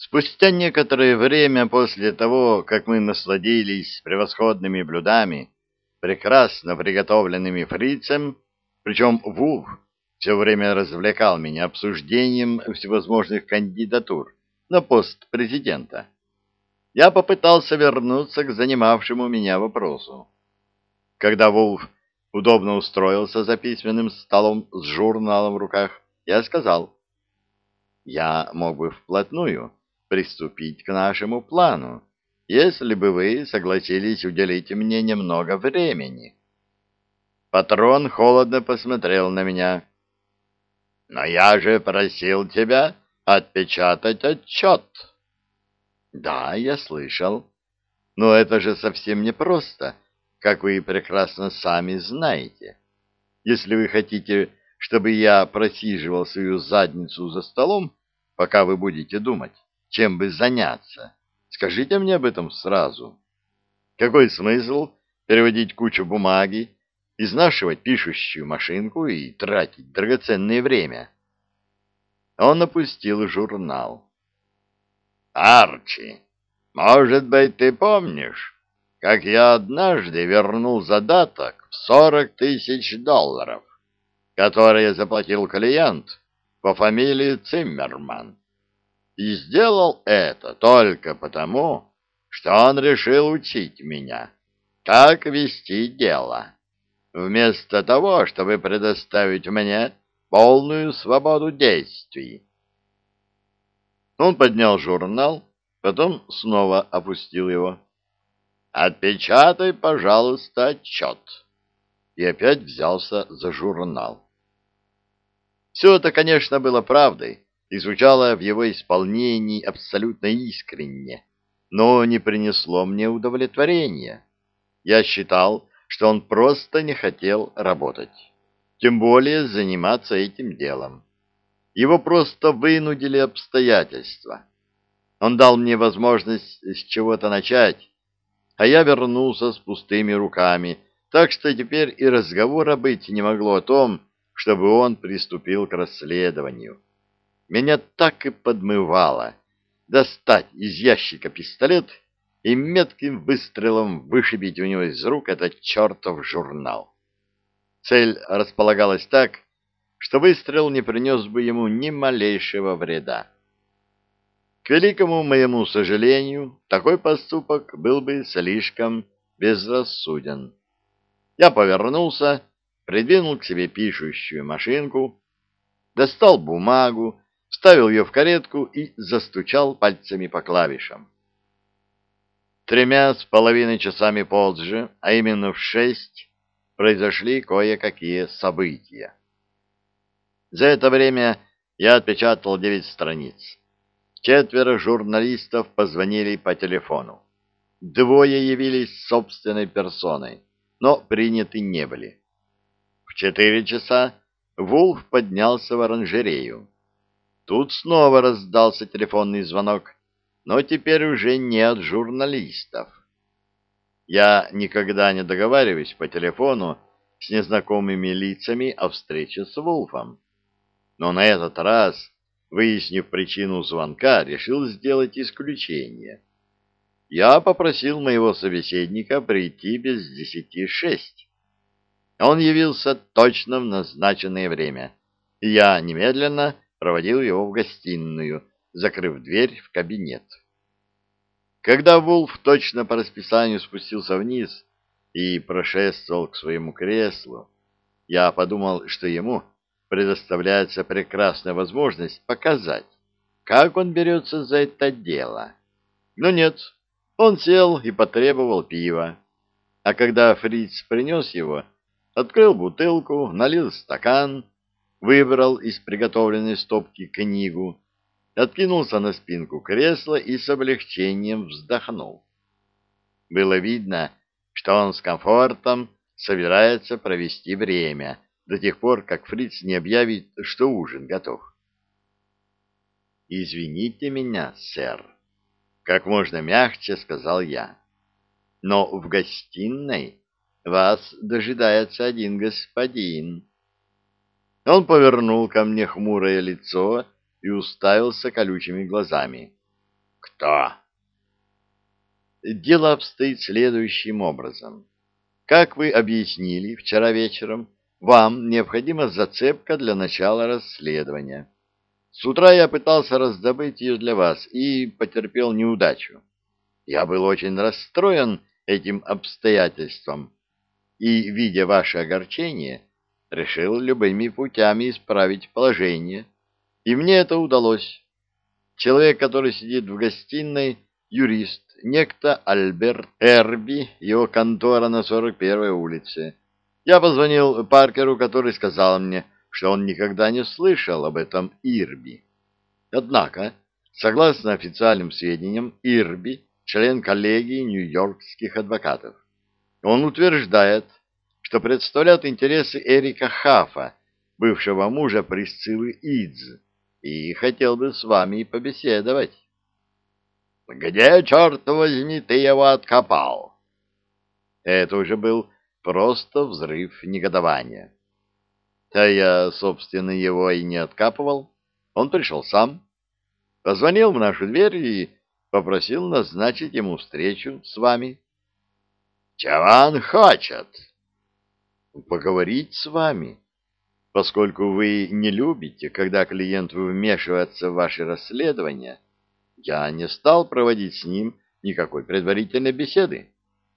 Спустя некоторое время после того, как мы насладились превосходными блюдами, прекрасно приготовленными фрицем, причем Вулф все время развлекал меня обсуждением всевозможных кандидатур на пост президента, я попытался вернуться к занимавшему меня вопросу. Когда Вулф удобно устроился за письменным столом с журналом в руках, я сказал: я мог бы вплотную приступить к нашему плану, если бы вы согласились уделить мне немного времени. Патрон холодно посмотрел на меня. Но я же просил тебя отпечатать отчет. Да, я слышал. Но это же совсем непросто, как вы прекрасно сами знаете. Если вы хотите, чтобы я просиживал свою задницу за столом, пока вы будете думать, чем бы заняться, скажите мне об этом сразу. Какой смысл переводить кучу бумаги, изнашивать пишущую машинку и тратить драгоценное время? Он опустил журнал. Арчи, может быть, ты помнишь, как я однажды вернул задаток в $40 000, который заплатил клиент по фамилии Циммерман. И сделал это только потому, что он решил учить меня, как вести дело, вместо того, чтобы предоставить мне полную свободу действий. Он поднял журнал, потом снова опустил его. «Отпечатай, пожалуйста, отчет». И опять взялся за журнал. Все это, конечно, было правдой и звучало в его исполнении абсолютно искренне, но не принесло мне удовлетворения. Я считал, что он просто не хотел работать, тем более заниматься этим делом. Его просто вынудили обстоятельства. Он дал мне возможность с чего-то начать, а я вернулся с пустыми руками, так что теперь и разговора быть не могло о том, чтобы он приступил к расследованию. Меня так и подмывало достать из ящика пистолет и метким выстрелом вышибить у него из рук этот чертов журнал. Цель располагалась так, что выстрел не принес бы ему ни малейшего вреда. К великому моему сожалению, такой поступок был бы слишком безрассуден. Я повернулся, придвинул к себе пишущую машинку, достал бумагу, вставил ее в каретку и застучал пальцами по клавишам. 3,5 часами позже, а именно в 6, произошли кое-какие события. За это время я отпечатал 9 страниц. 4 журналистов позвонили по телефону. 2 явились собственной персоной, но приняты не были. В 4 часа Вулф поднялся в оранжерею. Тут снова раздался телефонный звонок, но теперь уже не от журналистов. Я никогда не договариваюсь по телефону с незнакомыми лицами о встрече с Вулфом. Но на этот раз, выяснив причину звонка, решил сделать исключение. Я попросил моего собеседника прийти без 10:06. Он явился точно в назначенное время, и я немедленно проводил его в гостиную, закрыв дверь в кабинет. Когда Вулф точно по расписанию спустился вниз и прошествовал к своему креслу, я подумал, что ему предоставляется прекрасная возможность показать, как он берется за это дело. Но нет, он сел и потребовал пива, а когда фриц принес его, открыл бутылку, налил стакан, выбрал из приготовленной стопки книгу, откинулся на спинку кресла и с облегчением вздохнул. Было видно, что он с комфортом собирается провести время до тех пор, как фриц не объявит, что ужин готов. «Извините меня, сэр», — как можно мягче сказал я, — «но в гостиной вас дожидается один господин». Он повернул ко мне хмурое лицо и уставился колючими глазами. Кто? Дело обстоит следующим образом. Как вы объяснили вчера вечером, вам необходима зацепка для начала расследования. С утра я пытался раздобыть ее для вас и потерпел неудачу. Я был очень расстроен этим обстоятельством и, видя ваше огорчение, решил любыми путями исправить положение. И мне это удалось. Человек, который сидит в гостиной, юрист, некто Альберт Эрби, его контора на 41-й улице. Я позвонил Паркеру, который сказал мне, что он никогда не слышал об этом Ирби. Однако, согласно официальным сведениям, Ирби — член коллегии нью-йоркских адвокатов. Он утверждает, что представляет интересы Эрика Хаффа, бывшего мужа Присциллы Идз, и хотел бы с вами побеседовать. «Где, черт возьми, ты его откопал?» Это уже был просто взрыв негодования. Да я, собственно, его и не откапывал. Он пришел сам, позвонил в нашу дверь и попросил назначить ему встречу с вами. «Чего он хочет?» «Поговорить с вами. Поскольку вы не любите, когда клиент вмешивается в ваши расследования, я не стал проводить с ним никакой предварительной беседы».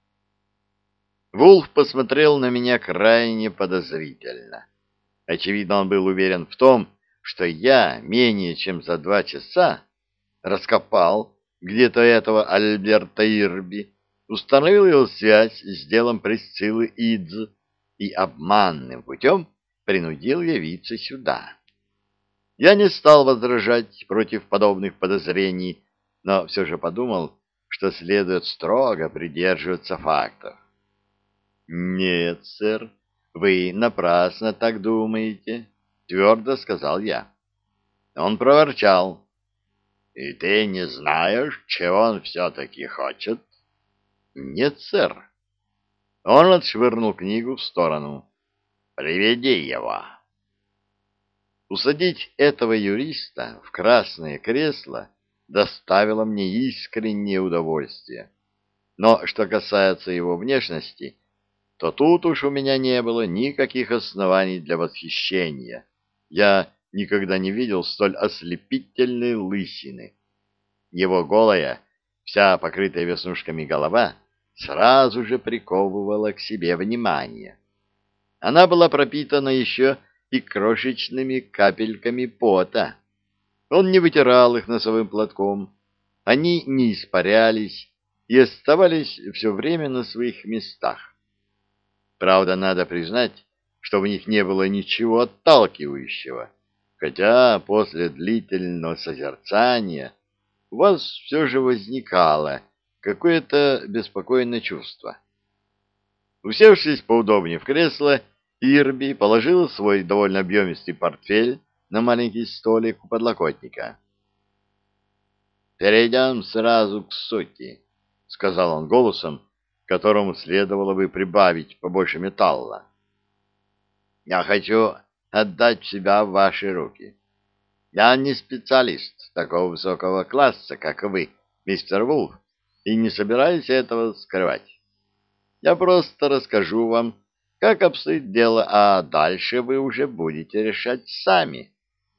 Вулф посмотрел на меня крайне подозрительно. Очевидно, он был уверен в том, что я менее чем за 2 часа раскопал где-то этого Альберта Ирби, установил его связь с делом Присциллы Идз и обманным путем принудил явиться сюда. Я не стал возражать против подобных подозрений, но все же подумал, что следует строго придерживаться фактов. «Нет, сэр, вы напрасно так думаете», — твердо сказал я. Он проворчал. «И ты не знаешь, чего он все-таки хочет?» «Нет, сэр». Он отшвырнул книгу в сторону. «Приведи его». Усадить этого юриста в красное кресло доставило мне искреннее удовольствие. Но что касается его внешности, то тут уж у меня не было никаких оснований для восхищения. Я никогда не видел столь ослепительной лысины. Его голая, вся покрытая веснушками голова, сразу же приковывала к себе внимание. Она была пропитана еще и крошечными капельками пота. Он не вытирал их носовым платком, они не испарялись и оставались все время на своих местах. Правда, надо признать, что в них не было ничего отталкивающего, хотя после длительного созерцания у вас все же возникало какое-то беспокойное чувство. Усевшись поудобнее в кресло, Ирби положил свой довольно объемистый портфель на маленький столик у подлокотника. «Перейдем сразу к сути», — сказал он голосом, которому следовало бы прибавить побольше металла. «Я хочу отдать себя в ваши руки. Я не специалист такого высокого класса, как вы, мистер Вулф, и не собираюсь этого скрывать. Я просто расскажу вам, как обстоит дело, а дальше вы уже будете решать сами».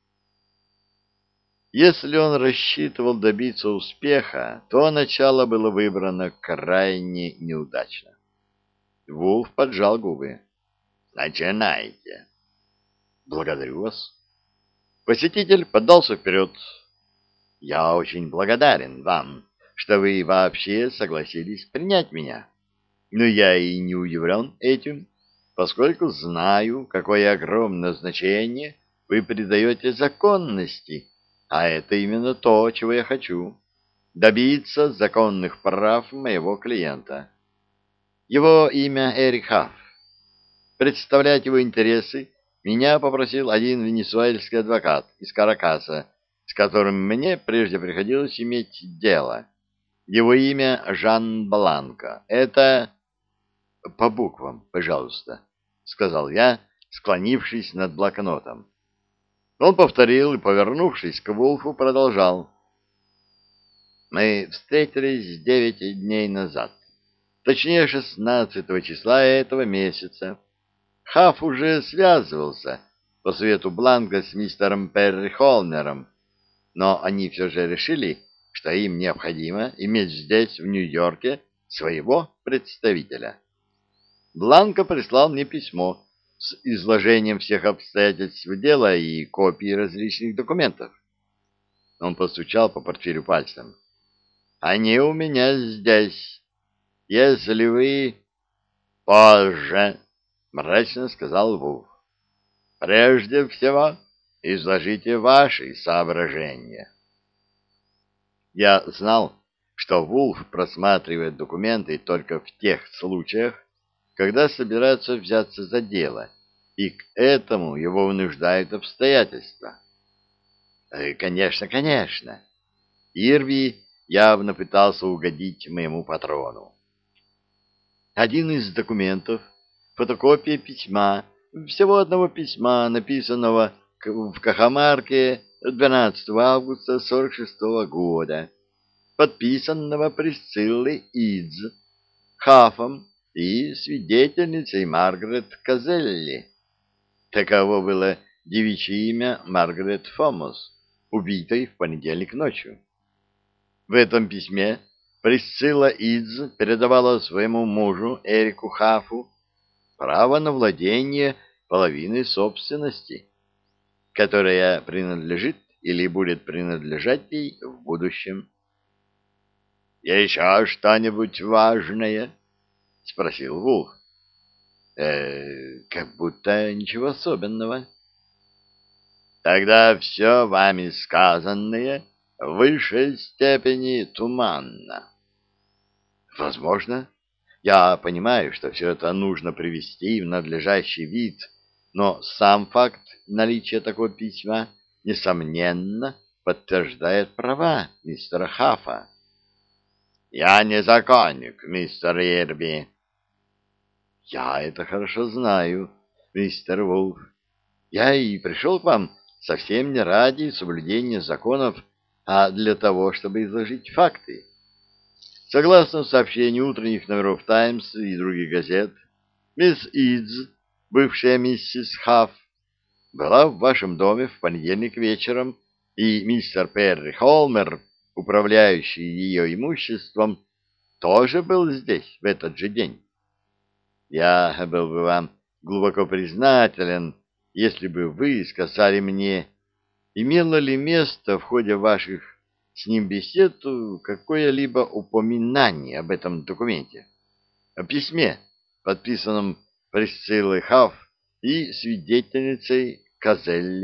Если он рассчитывал добиться успеха, то начало было выбрано крайне неудачно. Вулф поджал губы. «Начинайте». «Благодарю вас». Посетитель поддался вперед. «Я очень благодарен вам, что вы вообще согласились принять меня. Но я и не удивлен этим, поскольку знаю, какое огромное значение вы придаете законности, а это именно то, чего я хочу — добиться законных прав моего клиента. Его имя Эрик Хафф. Представлять его интересы меня попросил один венесуэльский адвокат из Каракаса, с которым мне прежде приходилось иметь дело. Его имя Жан Бланко. Это... «По буквам, пожалуйста», — сказал я, склонившись над блокнотом. Он повторил и, повернувшись к Вулфу, продолжал. Мы встретились 9 дней назад, точнее 16 числа этого месяца. Хафф уже связывался по совету Бланка с мистером Перри Холмером, но они все же решили, что им необходимо иметь здесь, в Нью-Йорке, своего представителя. Бланко прислал мне письмо с изложением всех обстоятельств дела и копий различных документов. Он постучал по портфелю пальцем. «Они у меня здесь. Если вы...» «Позже», — мрачно сказал Вулф. «Прежде всего, изложите ваши соображения». Я знал, что Вулф просматривает документы только в тех случаях, когда собирается взяться за дело, и к этому его вынуждают обстоятельства. Конечно, конечно. Ирви явно пытался угодить моему патрону. Один из документов — фотокопия письма, всего одного письма, написанного в Кахамарке 12 августа 46 года, подписанного Присциллой Идз, Хаффом и свидетельницей Маргарет Казелли. Таково было девичье имя Маргарет Фомос, убитой в понедельник ночью. В этом письме Присцилла Идз передавала своему мужу Эрику Хаффу право на владение половиной собственности, которая принадлежит или будет принадлежать ей в будущем. «Еще что-нибудь важное?» — спросил Вулф. Как будто ничего особенного». «Тогда все вами сказанное в высшей степени туманно». «Возможно. Я понимаю, что все это нужно привести в надлежащий вид, но сам факт наличия такого письма, несомненно, подтверждает права мистера Хаффа». «Я не законник, мистер Ирби». «Я это хорошо знаю, мистер Вулф. Я и пришел к вам совсем не ради соблюдения законов, а для того, чтобы изложить факты. Согласно сообщению утренних номеров «Таймс» и других газет, мисс Идз, бывшая миссис Хафф, была в вашем доме в понедельник вечером, и мистер Перри Холмер, управляющий ее имуществом, тоже был здесь в этот же день. Я был бы вам глубоко признателен, если бы вы сказали мне, имело ли место в ходе ваших с ним бесед какое-либо упоминание об этом документе, о письме, подписанном Присциллой Хафф и свидетельницей Казелли.